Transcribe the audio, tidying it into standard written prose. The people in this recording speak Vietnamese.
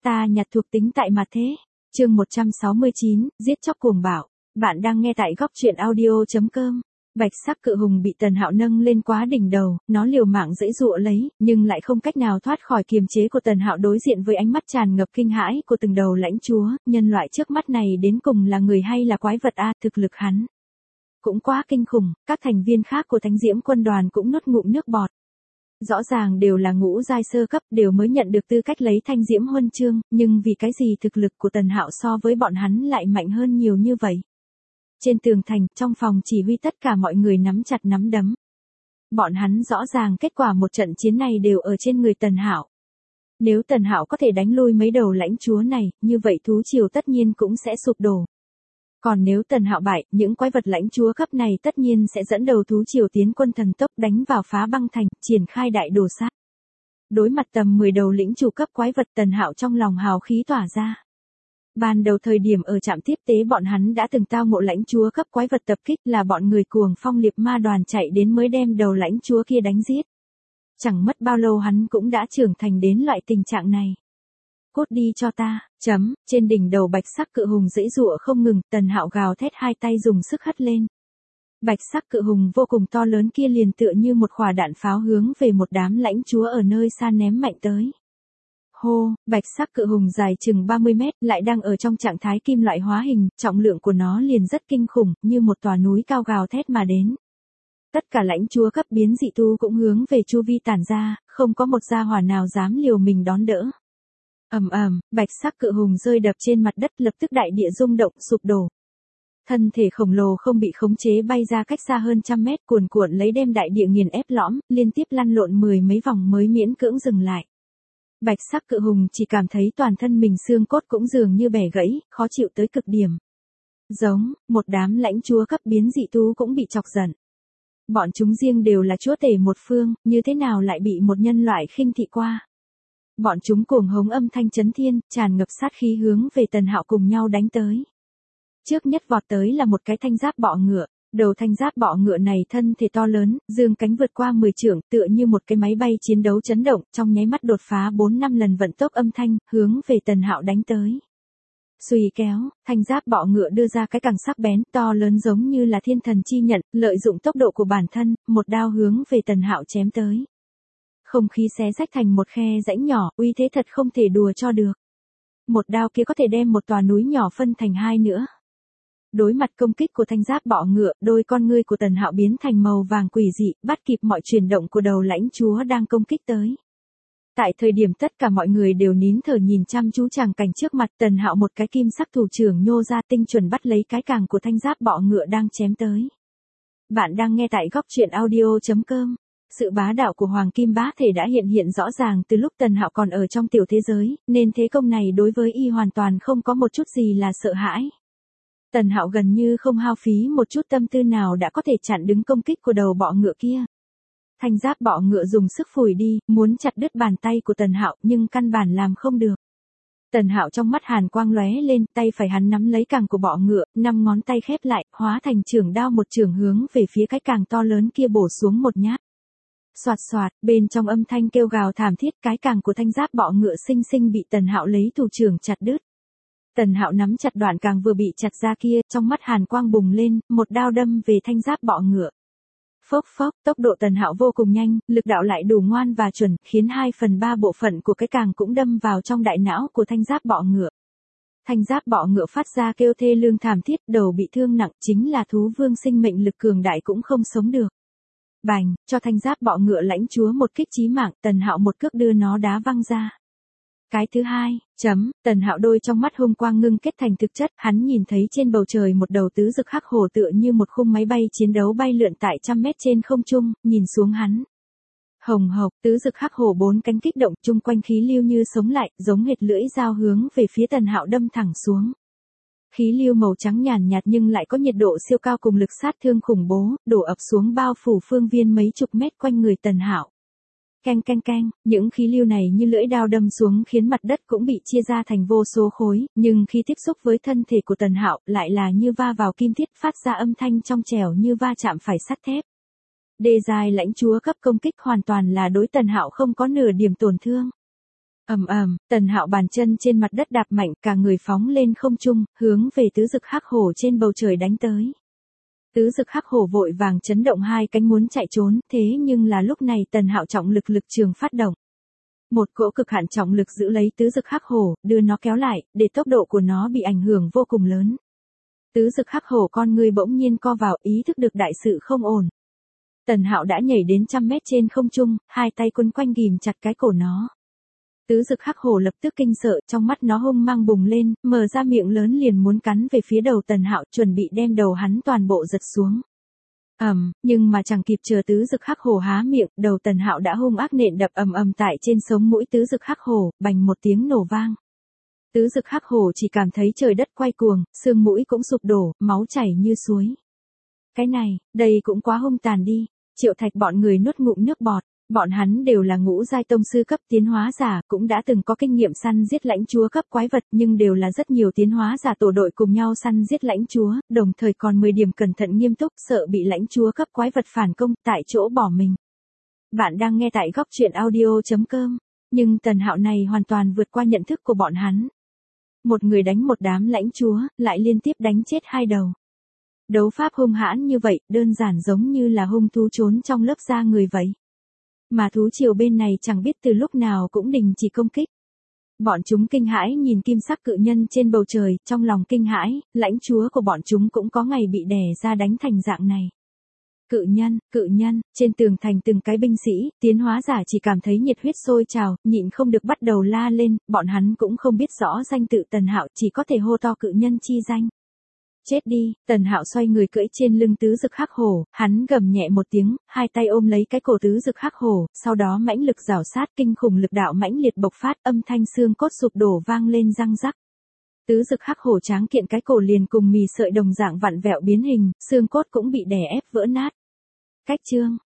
Ta nhặt thuộc tính tại mặt thế. Chương 169, giết chóc cuồng bạo. Bạn đang nghe tại góc truyện audio.com. Bạch sắc cự hùng bị Tần Hạo nâng lên quá đỉnh đầu, nó liều mạng giãy giụa lấy, nhưng lại không cách nào thoát khỏi kiềm chế của Tần Hạo. Đối diện với ánh mắt tràn ngập kinh hãi của từng đầu lãnh chúa, nhân loại trước mắt này đến cùng là người hay là quái vật a? Thực lực hắn cũng quá kinh khủng, các thành viên khác của Thánh Diễm quân đoàn cũng nuốt ngụm nước bọt. Rõ ràng đều là ngũ giai sơ cấp, đều mới nhận được tư cách lấy Thanh Diễm huân chương, nhưng vì cái gì thực lực của Tần Hạo so với bọn hắn lại mạnh hơn nhiều như vậy? Trên tường thành, trong phòng chỉ huy tất cả mọi người nắm chặt nắm đấm. Bọn hắn rõ ràng kết quả một trận chiến này đều ở trên người Tần Hạo. Nếu Tần Hạo có thể đánh lui mấy đầu lãnh chúa này, như vậy thú triều tất nhiên cũng sẽ sụp đổ. Còn nếu Tần Hạo bại, những quái vật lãnh chúa cấp này tất nhiên sẽ dẫn đầu thú triều tiến quân thần tốc đánh vào phá băng thành, triển khai đại đồ sát. Đối mặt tầm 10 đầu lĩnh chủ cấp quái vật, Tần Hạo trong lòng hào khí tỏa ra. Ban đầu thời điểm ở trạm tiếp tế bọn hắn đã từng tao ngộ lãnh chúa cấp quái vật tập kích, là bọn người cuồng phong liệp ma đoàn chạy đến mới đem đầu lãnh chúa kia đánh giết. Chẳng mất bao lâu hắn cũng đã trưởng thành đến loại tình trạng này. Cút đi cho ta, trên đỉnh đầu bạch sắc cự hùng giãy giụa không ngừng, Tần Hạo gào thét hai tay dùng sức hất lên. Bạch sắc cự hùng vô cùng to lớn kia liền tựa như một quả đạn pháo hướng về một đám lãnh chúa ở nơi xa ném mạnh tới. Hô, bạch sắc cự hùng dài chừng 30 mét, lại đang ở trong trạng thái kim loại hóa hình, trọng lượng của nó liền rất kinh khủng, như một tòa núi cao gào thét mà đến. Tất cả lãnh chúa cấp biến dị tu cũng hướng về chu vi tản ra, không có một gia hỏa nào dám liều mình đón đỡ. Bạch sắc cự hùng rơi đập trên mặt đất, lập tức đại địa rung động sụp đổ. Thân thể khổng lồ không bị khống chế bay ra cách xa hơn trăm mét, cuồn cuộn lấy đem đại địa nghiền ép lõm, liên tiếp lăn lộn 10 mấy vòng mới miễn cưỡng dừng lại. Bạch sắc cự hùng chỉ cảm thấy toàn thân mình xương cốt cũng dường như bẻ gãy, khó chịu tới cực điểm. Giống, một đám lãnh chúa cấp biến dị thú cũng bị chọc giận. Bọn chúng riêng đều là chúa tể một phương, như thế nào lại bị một nhân loại khinh thị qua? Bọn chúng cuồng hống âm thanh chấn thiên, tràn ngập sát khí hướng về Tần Hạo cùng nhau đánh tới. Trước nhất vọt tới là một cái thanh giáp bọ ngựa. Đầu thanh giáp bọ ngựa này thân thể to lớn, dương cánh vượt qua 10 trượng, tựa như một cái máy bay chiến đấu chấn động, trong nháy mắt đột phá 4-5 lần vận tốc âm thanh, hướng về Tần Hạo đánh tới. Xuy kéo, thanh giáp bọ ngựa đưa ra cái cẳng sắc bén, to lớn giống như là thiên thần chi nhận, lợi dụng tốc độ của bản thân, một đao hướng về Tần Hạo chém tới. Không khí xé rách thành một khe rãnh nhỏ, uy thế thật không thể đùa cho được. Một đao kia có thể đem một tòa núi nhỏ phân thành hai nữa. Đối mặt công kích của thanh giáp bọ ngựa, đôi con ngươi của Tần Hạo biến thành màu vàng quỷ dị, bắt kịp mọi chuyển động của đầu lãnh chúa đang công kích tới. Tại thời điểm tất cả mọi người đều nín thở nhìn chăm chú tràng cảnh trước mặt, Tần Hạo một cái kim sắc thủ trưởng nhô ra tinh chuẩn bắt lấy cái càng của thanh giáp bọ ngựa đang chém tới. Bạn đang nghe tại góc truyện audio.com. Sự bá đạo của Hoàng Kim Bá Thể đã hiện rõ ràng từ lúc Tần Hạo còn ở trong tiểu thế giới, nên thế công này đối với y hoàn toàn không có một chút gì là sợ hãi. Tần Hạo gần như không hao phí một chút tâm tư nào đã có thể chặn đứng công kích của đầu bọ ngựa kia. Thanh giáp bọ ngựa dùng sức phủi đi, muốn chặt đứt bàn tay của Tần Hạo nhưng căn bản làm không được. Tần Hạo trong mắt hàn quang lóe lên, tay phải hắn nắm lấy càng của bọ ngựa, 5 ngón tay khép lại, hóa thành chưởng đao một chưởng hướng về phía cái càng to lớn kia bổ xuống một nhát. Soạt soạt, bên trong âm thanh kêu gào thảm thiết, cái càng của thanh giáp bọ ngựa xinh xinh bị Tần Hạo lấy thủ trưởng chặt đứt. Tần Hạo nắm chặt đoạn càng vừa bị chặt ra kia, trong mắt hàn quang bùng lên, một đao đâm về thanh giáp bọ ngựa. Phốc phốc, tốc độ Tần Hạo vô cùng nhanh, lực đạo lại đủ ngoan và chuẩn, khiến 2/3 bộ phận của cái càng cũng đâm vào trong đại não của thanh giáp bọ ngựa. Thanh giáp bọ ngựa phát ra kêu thê lương thảm thiết, đầu bị thương nặng, chính là thú vương sinh mệnh lực cường đại cũng không sống được. Bành, cho thanh giáp bọ ngựa lãnh chúa một kích chí mạng, Tần Hạo một cước đưa nó đá văng ra. Cái thứ hai, Tần Hạo đôi trong mắt hung quang ngưng kết thành thực chất, hắn nhìn thấy trên bầu trời một đầu tứ dực hắc hổ tựa như một khung máy bay chiến đấu bay lượn tại trăm mét trên không trung, nhìn xuống hắn. Hồng hộc, tứ dực hắc hổ 4 cánh kích động, chung quanh khí lưu như sống lại, giống hệt lưỡi dao hướng về phía Tần Hạo đâm thẳng xuống. Khí lưu màu trắng nhàn nhạt nhưng lại có nhiệt độ siêu cao cùng lực sát thương khủng bố, đổ ập xuống bao phủ phương viên mấy chục mét quanh người Tần Hạo. Keng keng keng, những khí lưu này như lưỡi dao đâm xuống khiến mặt đất cũng bị chia ra thành vô số khối, nhưng khi tiếp xúc với thân thể của Tần Hạo lại là như va vào kim thiết, phát ra âm thanh trong trẻo như va chạm phải sắt thép. Đê giai lãnh chúa cấp công kích hoàn toàn là đối Tần Hạo không có nửa điểm tổn thương. Tần Hạo bàn chân trên mặt đất đạp mạnh, cả người phóng lên không trung, hướng về tứ dực hắc hổ trên bầu trời đánh tới. Tứ dực hắc hổ vội vàng chấn động hai cánh muốn chạy trốn, thế nhưng là lúc này Tần Hạo trọng lực lực trường phát động. Một cỗ cực hạn trọng lực giữ lấy tứ dực hắc hổ, đưa nó kéo lại, để tốc độ của nó bị ảnh hưởng vô cùng lớn. Tứ dực hắc hổ con người bỗng nhiên co vào, ý thức được đại sự không ổn. Tần Hạo đã nhảy đến 100 mét trên không trung, hai tay quấn quanh ghìm chặt cái cổ nó. Tứ dực hắc hổ lập tức kinh sợ, trong mắt nó hung mang bùng lên, mở ra miệng lớn liền muốn cắn về phía đầu Tần Hạo, chuẩn bị đem đầu hắn toàn bộ giật xuống. Nhưng mà chẳng kịp chờ tứ dực hắc hổ há miệng, đầu Tần Hạo đã hung ác nện đập tại trên sống mũi tứ dực hắc hổ, bành một tiếng nổ vang. Tứ dực hắc hổ chỉ cảm thấy trời đất quay cuồng, xương mũi cũng sụp đổ, máu chảy như suối. Cái này, đây cũng quá hung tàn đi. Triệu Thạch bọn người nuốt ngụm nước bọt. Bọn hắn đều là ngũ giai tông sư cấp tiến hóa giả, cũng đã từng có kinh nghiệm săn giết lãnh chúa cấp quái vật, nhưng đều là rất nhiều tiến hóa giả tổ đội cùng nhau săn giết lãnh chúa, đồng thời còn 10 điểm cẩn thận nghiêm túc, sợ bị lãnh chúa cấp quái vật phản công, tại chỗ bỏ mình. Bạn đang nghe tại góc truyện audio.com, nhưng Tần Hạo này hoàn toàn vượt qua nhận thức của bọn hắn. Một người đánh một đám lãnh chúa, lại liên tiếp đánh chết hai đầu. Đấu pháp hung hãn như vậy, đơn giản giống như là hung thú trốn trong lớp da người vậy. Mà thú triều bên này chẳng biết từ lúc nào cũng đình chỉ công kích. Bọn chúng kinh hãi nhìn kim sắc cự nhân trên bầu trời, trong lòng kinh hãi, lãnh chúa của bọn chúng cũng có ngày bị đè ra đánh thành dạng này. Cự nhân, trên tường thành từng cái binh sĩ, tiến hóa giả chỉ cảm thấy nhiệt huyết sôi trào, nhịn không được bắt đầu la lên, bọn hắn cũng không biết rõ danh tự Tần Hạo, chỉ có thể hô to cự nhân chi danh. Chết đi, Tần Hạo xoay người cưỡi trên lưng tứ dực hắc hổ, hắn gầm nhẹ một tiếng, hai tay ôm lấy cái cổ tứ dực hắc hổ, sau đó mãnh lực rảo sát, kinh khủng lực đạo mãnh liệt bộc phát, âm thanh xương cốt sụp đổ vang lên răng rắc. Tứ dực hắc hổ tráng kiện cái cổ liền cùng mì sợi đồng dạng vặn vẹo biến hình, xương cốt cũng bị đè ép vỡ nát. Cách chương,